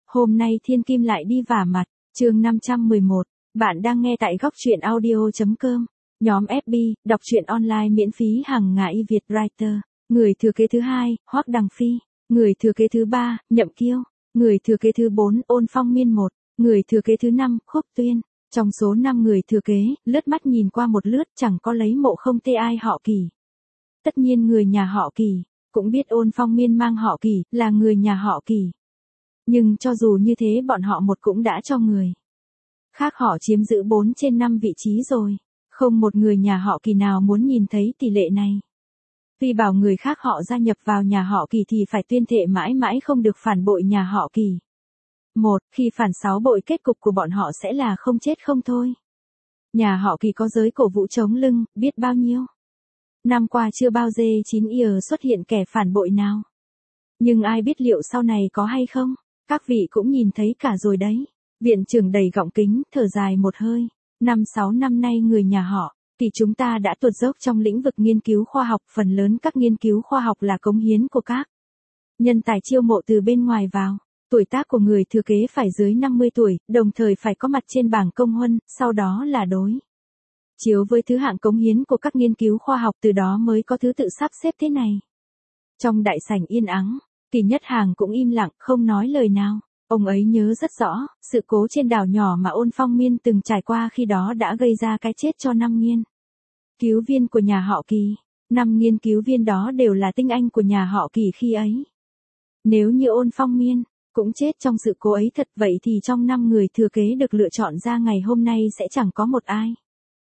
Hôm nay Thiên Kim lại đi vả mặt, chương 511, bạn đang nghe tại góc truyện audio.com, nhóm FB, đọc truyện online miễn phí hàng ngày Việt Writer, người thừa kế thứ 2, Hoắc Đằng Phi, người thừa kế thứ 3, Nhậm Kiêu, người thừa kế thứ 4, Ôn Phong Miên một, người thừa kế thứ 5, Khúc Tuyên. Trong số 5 người thừa kế, lướt mắt nhìn qua một lướt chẳng có lấy mộ không tê ai họ Kỳ. Tất nhiên người nhà họ Kỳ, cũng biết Ôn Phong Miên mang họ Kỳ, là người nhà họ Kỳ. Nhưng cho dù như thế bọn họ một cũng đã cho người khác họ chiếm giữ 4 trên 5 vị trí rồi. Không một người nhà họ Kỳ nào muốn nhìn thấy tỷ lệ này. Vì bảo người khác họ gia nhập vào nhà họ Kỳ thì phải tuyên thệ mãi mãi không được phản bội nhà họ Kỳ. Khi phản 6 bội kết cục của bọn họ sẽ là không chết không thôi. Nhà họ Kỳ có giới cổ vũ chống lưng, biết bao nhiêu. Năm qua chưa bao giờ chín xuất hiện kẻ phản bội nào. Nhưng ai biết liệu sau này có hay không? Các vị cũng nhìn thấy cả rồi đấy. Viện trưởng đầy gọng kính, thở dài một hơi. 5-6 năm nay người nhà họ Kỳ chúng ta đã tuột dốc trong lĩnh vực nghiên cứu khoa học. Phần lớn các nghiên cứu khoa học là cống hiến của các nhân tài chiêu mộ từ bên ngoài vào. Tuổi tác của người thừa kế phải dưới 50 tuổi, đồng thời phải có mặt trên bảng công huân, sau đó là đối chiếu với thứ hạng cống hiến của các nghiên cứu khoa học, từ đó mới có thứ tự sắp xếp thế này. Trong đại sảnh yên ắng, Kỳ Nhất Hàng cũng im lặng, không nói lời nào. Ông ấy nhớ rất rõ, sự cố trên đảo nhỏ mà Ôn Phong Miên từng trải qua khi đó đã gây ra cái chết cho 5 nghiên cứu viên của nhà họ Kỳ. 5 nghiên cứu viên đó đều là tinh anh của nhà họ Kỳ khi ấy. Nếu như Ôn Phong Miên cũng chết trong sự cố ấy thật, vậy thì trong 5 người thừa kế được lựa chọn ra ngày hôm nay sẽ chẳng có một ai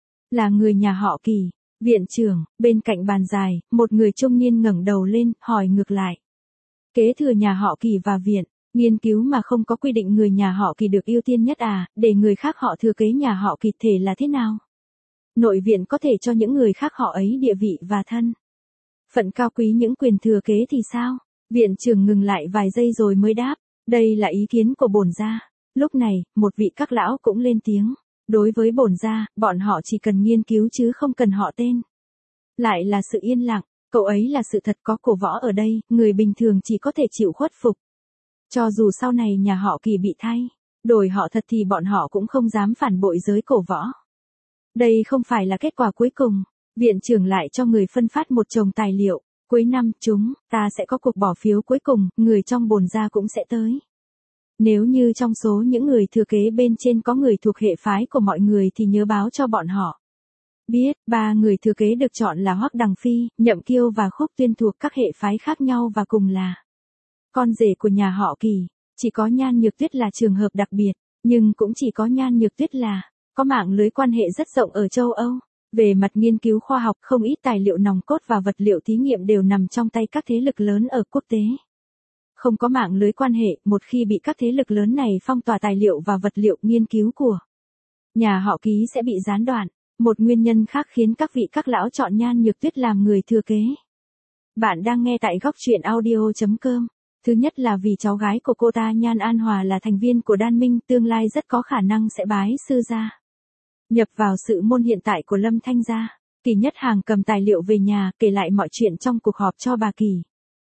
là người nhà họ Kỳ. Viện trưởng, bên cạnh bàn dài, một người trung niên ngẩng đầu lên, hỏi ngược lại. Kế thừa nhà họ Kỳ và viện nghiên cứu mà không có quy định người nhà họ Kỳ được ưu tiên nhất à, để người khác họ thừa kế nhà họ Kỳ thể là thế nào? Nội viện có thể cho những người khác họ ấy địa vị và thân phận cao quý những quyền thừa kế thì sao? Viện trưởng ngừng lại vài giây rồi mới đáp, đây là ý kiến của bổn gia. Lúc này, một vị các lão cũng lên tiếng. Đối với bổn gia, bọn họ chỉ cần nghiên cứu chứ không cần họ tên. Lại là sự yên lặng, cậu ấy là sự thật, có cổ võ ở đây, người bình thường chỉ có thể chịu khuất phục. Cho dù sau này nhà họ Kỳ bị thay đổi họ thật thì bọn họ cũng không dám phản bội giới cổ võ. Đây không phải là kết quả cuối cùng. Viện trưởng lại cho người phân phát một chồng tài liệu. Cuối năm chúng ta sẽ có cuộc bỏ phiếu cuối cùng, người trong bổn gia cũng sẽ tới. Nếu như trong số những người thừa kế bên trên có người thuộc hệ phái của mọi người thì nhớ báo cho bọn họ biết. 3 người thừa kế được chọn là Hoắc Đằng Phi, Nhậm Kiêu và Khúc Tuyên thuộc các hệ phái khác nhau và cùng là con rể của nhà họ Kỳ. Chỉ có Nhan Nhược Tuyết là trường hợp đặc biệt, nhưng cũng chỉ có Nhan Nhược Tuyết là có mạng lưới quan hệ rất rộng ở châu Âu. Về mặt nghiên cứu khoa học, không ít tài liệu nòng cốt và vật liệu thí nghiệm đều nằm trong tay các thế lực lớn ở quốc tế. Không có mạng lưới quan hệ, một khi bị các thế lực lớn này phong tỏa tài liệu và vật liệu nghiên cứu của nhà họ Ký sẽ bị gián đoạn. Một nguyên nhân khác khiến các vị các lão chọn Nhan Nhược Tuyết làm người thừa kế. Bạn đang nghe tại góc truyện audio.com. Thứ nhất là vì cháu gái của cô ta Nhan An Hòa là thành viên của Đan Minh, tương lai rất có khả năng sẽ bái sư gia nhập vào sự môn hiện tại của Lâm Thanh gia. Kỳ Nhất Hàng cầm tài liệu về nhà, kể lại mọi chuyện trong cuộc họp cho bà Kỳ.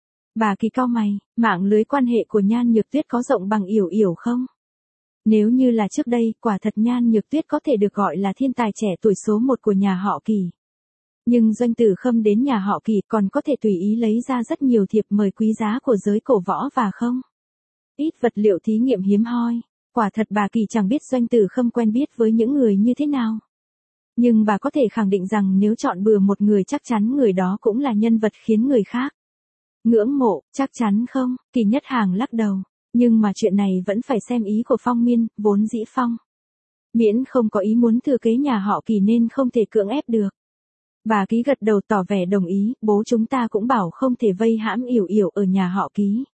Bà Kỳ cau mày, mạng lưới quan hệ của Nhan Nhược Tuyết có rộng bằng Yểu Yểu không? Nếu như là trước đây, quả thật Nhan Nhược Tuyết có thể được gọi là thiên tài trẻ tuổi số 1 của nhà họ Kỳ. Nhưng Doanh Tử Khâm đến nhà họ Kỳ còn có thể tùy ý lấy ra rất nhiều thiệp mời quý giá của giới cổ võ và không ít vật liệu thí nghiệm hiếm hoi. Quả thật bà Kỳ chẳng biết Doanh Tử Khâm quen biết với những người như thế nào. Nhưng bà có thể khẳng định rằng nếu chọn bừa một người chắc chắn người đó cũng là nhân vật khiến người khác ngưỡng mộ. Chắc chắn không? Kỳ Nhất Hàng lắc đầu. Nhưng mà chuyện này vẫn phải xem ý của Phong Miên, vốn dĩ Phong Miễn không có ý muốn thừa kế nhà họ Kỳ nên không thể cưỡng ép được. Bà Ký gật đầu tỏ vẻ đồng ý, bố chúng ta cũng bảo không thể vây hãm Yểu Yểu ở nhà họ Ký.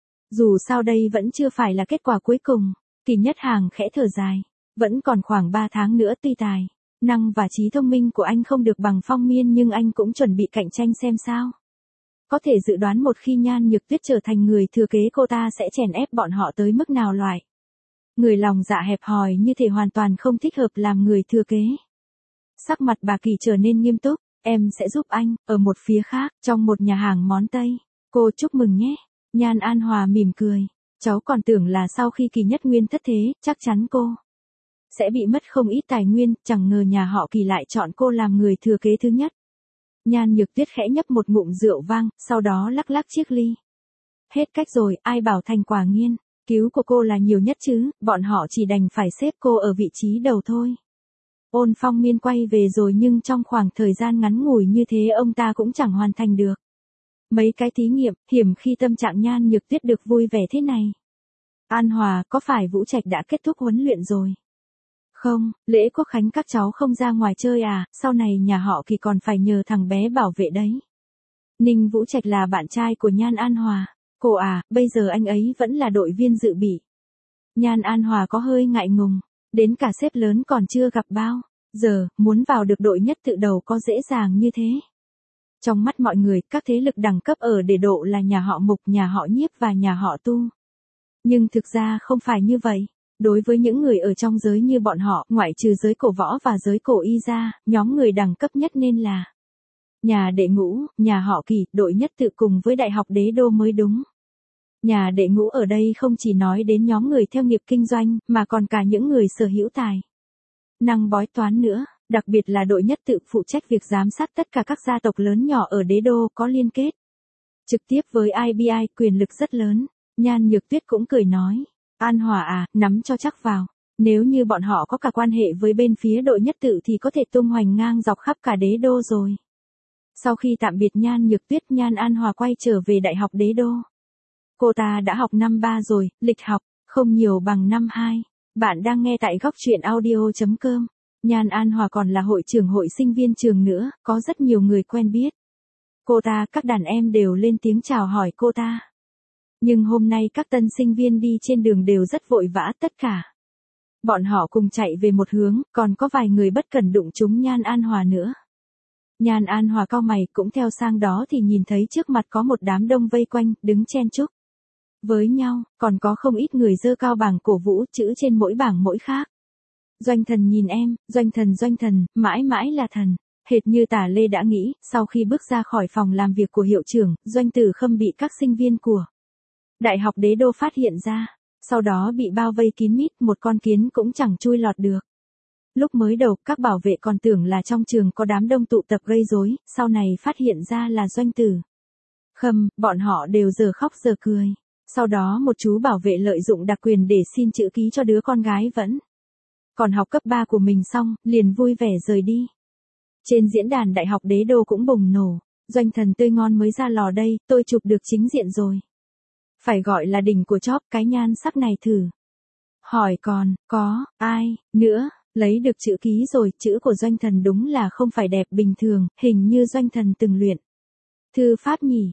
Dù sao đây vẫn chưa phải là kết quả cuối cùng. Kỳ Nhất Hàng khẽ thở dài. Vẫn còn khoảng 3 tháng nữa, tuy tài năng và trí thông minh của anh không được bằng Phong Miên nhưng anh cũng chuẩn bị cạnh tranh xem sao. Có thể dự đoán một khi Nhan Nhược Tuyết trở thành người thừa kế cô ta sẽ chèn ép bọn họ tới mức nào. Loại người lòng dạ hẹp hòi như thể hoàn toàn không thích hợp làm người thừa kế. Sắc mặt bà Kỳ trở nên nghiêm túc. Em sẽ giúp anh. Ở một phía khác, trong một nhà hàng món Tây. Cô chúc mừng nhé. Nhan An Hòa mỉm cười. Cháu còn tưởng là sau khi Kỳ Nhất Nguyên thất thế, chắc chắn cô sẽ bị mất không ít tài nguyên, chẳng ngờ nhà họ Kỳ lại chọn cô làm người thừa kế thứ nhất. Nhan Nhược Tuyết khẽ nhấp một ngụm rượu vang, sau đó lắc lắc chiếc ly. Hết cách rồi, ai bảo Thành Quả Nghiên cứu của cô là nhiều nhất chứ, bọn họ chỉ đành phải xếp cô ở vị trí đầu thôi. Ôn Phong Miên quay về rồi nhưng trong khoảng thời gian ngắn ngủi như thế ông ta cũng chẳng hoàn thành được mấy cái thí nghiệm, hiểm khi tâm trạng Nhan Nhược Tuyết được vui vẻ thế này. An Hòa, có phải Vũ Trạch đã kết thúc huấn luyện rồi? Không, lễ quốc khánh các cháu không ra ngoài chơi à, sau này nhà họ Kỳ còn phải nhờ thằng bé bảo vệ đấy. Ninh Vũ Trạch là bạn trai của Nhan An Hòa. Cô à, bây giờ anh ấy vẫn là đội viên dự bị. Nhan An Hòa có hơi ngại ngùng, đến cả sếp lớn còn chưa gặp bao giờ, muốn vào được đội nhất tự đầu có dễ dàng như thế. Trong mắt mọi người, các thế lực đẳng cấp ở Đế Độ là nhà họ Mục, nhà họ Nhiếp và nhà họ Tu. Nhưng thực ra không phải như vậy. Đối với những người ở trong giới như bọn họ, ngoại trừ giới cổ võ và giới cổ y ra, nhóm người đẳng cấp nhất nên là nhà Đệ Ngũ, nhà họ Kỳ, đội nhất tự cùng với Đại học Đế Đô mới đúng. Nhà Đệ Ngũ ở đây không chỉ nói đến nhóm người theo nghiệp kinh doanh, mà còn cả những người sở hữu tài năng bói toán nữa, đặc biệt là đội nhất tự phụ trách việc giám sát tất cả các gia tộc lớn nhỏ ở Đế Đô có liên kết trực tiếp với IBI, quyền lực rất lớn. Nhan Nhược Tuyết cũng cười nói, An Hòa à, nắm cho chắc vào. Nếu như bọn họ có cả quan hệ với bên phía đội nhất tự thì có thể tung hoành ngang dọc khắp cả Đế Đô rồi. Sau khi tạm biệt Nhan Nhược Tuyết, Nhan An Hòa quay trở về Đại học Đế Đô. Cô ta đã học năm 3 rồi, lịch học không nhiều bằng năm 2. Bạn đang nghe tại góc truyện audio.com. Nhan An Hòa còn là hội trưởng hội sinh viên trường nữa, có rất nhiều người quen biết cô ta, các đàn em đều lên tiếng chào hỏi cô ta. Nhưng hôm nay các tân sinh viên đi trên đường đều rất vội vã, tất cả bọn họ cùng chạy về một hướng, còn có vài người bất cẩn đụng trúng Nhan An Hòa nữa. Nhan An Hòa cau mày cũng theo sang đó thì nhìn thấy trước mặt có một đám đông vây quanh, đứng chen chúc với nhau, còn có không ít người giơ cao bảng cổ vũ, chữ trên mỗi bảng mỗi khác. Doanh Thần nhìn em, Doanh Thần, mãi mãi là thần. Hệt như Tả Lê đã nghĩ, sau khi bước ra khỏi phòng làm việc của hiệu trưởng, Doanh Tử Khâm bị các sinh viên của Đại học Đế Đô phát hiện ra, sau đó bị bao vây kín mít, một con kiến cũng chẳng chui lọt được. Lúc mới đầu, các bảo vệ còn tưởng là trong trường có đám đông tụ tập gây rối, sau này phát hiện ra là Doanh Tử Khâm, bọn họ đều giờ khóc giờ cười. Sau đó một chú bảo vệ lợi dụng đặc quyền để xin chữ ký cho đứa con gái vẫn còn học cấp 3 của mình xong, liền vui vẻ rời đi. Trên diễn đàn Đại học Đế Đô cũng bùng nổ, Doanh Thần tươi ngon mới ra lò đây, tôi chụp được chính diện rồi. Phải gọi là đỉnh của chóp, cái nhan sắc này thử. Hỏi còn, có, ai, nữa, lấy được chữ ký rồi, chữ của Doanh Thần đúng là không phải đẹp bình thường, hình như Doanh Thần từng luyện thư pháp nhỉ,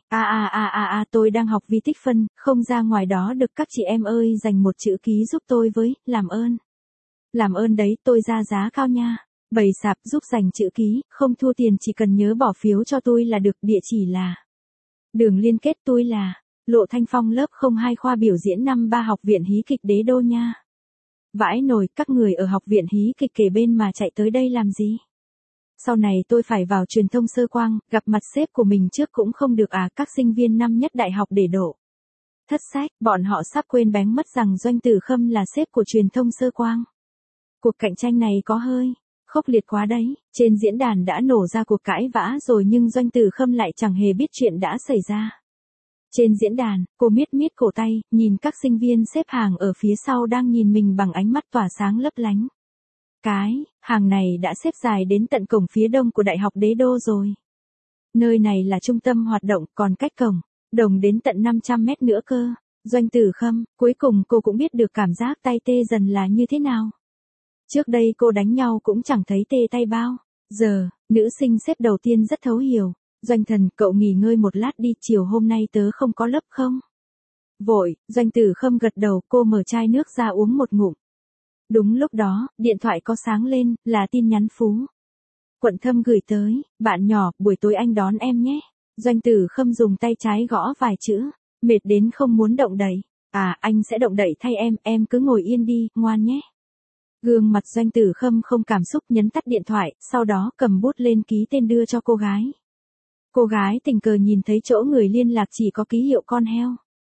tôi đang học vi tích phân, không ra ngoài đó được, các chị em ơi dành một chữ ký giúp tôi với, làm ơn. Làm ơn đấy, tôi ra giá cao nha. Bày sạp giúp dành chữ ký, không thua tiền, chỉ cần nhớ bỏ phiếu cho tôi là được, địa chỉ là. Đường liên kết tôi là Lộ Thanh Phong lớp 02 khoa biểu diễn năm 3 học viện hí kịch Đế Đô nha. Vãi nồi, các người ở học viện hí kịch kề bên mà chạy tới đây làm gì? Sau này tôi phải vào truyền thông Sơ Quang, gặp mặt sếp của mình trước cũng không được à, các sinh viên năm nhất Đại học Đế Đô thất sách, bọn họ sắp quên bén mất rằng Doanh Tử Khâm là sếp của truyền thông Sơ Quang. Cuộc cạnh tranh này có hơi khốc liệt quá đấy, trên diễn đàn đã nổ ra cuộc cãi vã rồi nhưng Doanh Tử Khâm lại chẳng hề biết chuyện đã xảy ra. Trên diễn đàn, cô miết miết cổ tay, nhìn các sinh viên xếp hàng ở phía sau đang nhìn mình bằng ánh mắt tỏa sáng lấp lánh. Cái hàng này đã xếp dài đến tận cổng phía đông của Đại học Đế Đô rồi. Nơi này là trung tâm hoạt động, còn cách cổng đồng đến tận 500 mét nữa cơ. Doanh Tử Khâm, cuối cùng cô cũng biết được cảm giác tay tê dần là như thế nào. Trước đây cô đánh nhau cũng chẳng thấy tê tay bao giờ. Nữ sinh xếp đầu tiên rất thấu hiểu. Doanh Thần, cậu nghỉ ngơi một lát đi, chiều hôm nay tớ không có lớp không? Vội, Doanh Tử Khâm gật đầu, cô mở chai nước ra uống một ngụm. Đúng lúc đó, điện thoại có sáng lên, là tin nhắn Phú Quận Thâm gửi tới, bạn nhỏ, buổi tối anh đón em nhé. Doanh Tử Khâm dùng tay trái gõ vài chữ, mệt đến không muốn động đậy. À, anh sẽ động đậy thay em cứ ngồi yên đi, ngoan nhé. Gương mặt Doanh Tử Khâm không cảm xúc, nhấn tắt điện thoại, sau đó cầm bút lên ký tên đưa cho cô gái. Cô gái tình cờ nhìn thấy chỗ người liên lạc chỉ có ký hiệu con heo.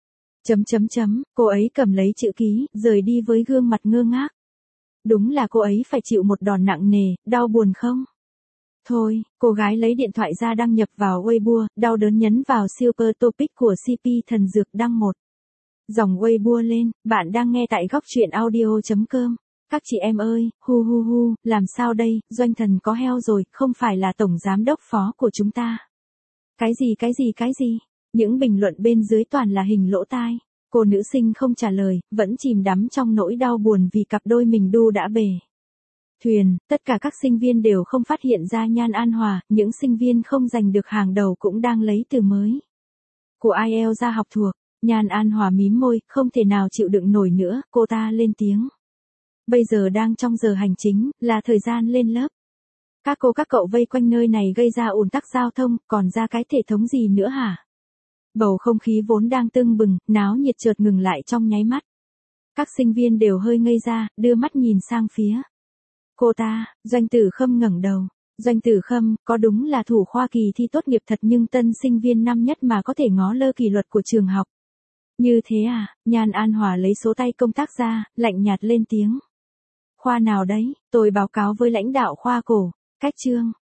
Cô ấy cầm lấy chữ ký, rời đi với gương mặt ngơ ngác. Đúng là cô ấy phải chịu một đòn nặng nề, đau buồn không? Thôi, cô gái lấy điện thoại ra đăng nhập vào Weibo, đau đớn nhấn vào Super Topic của CP Thần Dược đăng một dòng Weibo lên, bạn đang nghe tại góc truyện audio.com. Các chị em ơi, hu, làm sao đây, Doanh Thần có heo rồi, không phải là tổng giám đốc phó của chúng ta. Cái gì? Những bình luận bên dưới toàn là hình lỗ tai. Cô nữ sinh không trả lời, vẫn chìm đắm trong nỗi đau buồn vì cặp đôi mình đu đã bể. Thuyền, tất cả các sinh viên đều không phát hiện ra Nhan An Hòa, những sinh viên không giành được hàng đầu cũng đang lấy từ mới của IELTS ra học thuộc. Nhan An Hòa mím môi, không thể nào chịu đựng nổi nữa, cô ta lên tiếng. Bây giờ đang trong giờ hành chính, là thời gian lên lớp. Các cô các cậu vây quanh nơi này gây ra ùn tắc giao thông, còn ra cái thể thống gì nữa hả? Bầu không khí vốn đang tưng bừng, náo nhiệt chợt ngừng lại trong nháy mắt. Các sinh viên đều hơi ngây ra, đưa mắt nhìn sang phía cô ta. Doanh Tử Khâm ngẩng đầu. Doanh Tử Khâm, có đúng là thủ khoa kỳ thi tốt nghiệp thật nhưng tân sinh viên năm nhất mà có thể ngó lơ kỷ luật của trường học. Như thế à? Nhan An Hòa lấy số tay công tác ra, lạnh nhạt lên tiếng. Khoa nào đấy, tôi báo cáo với lãnh đạo khoa cổ. Cách chương.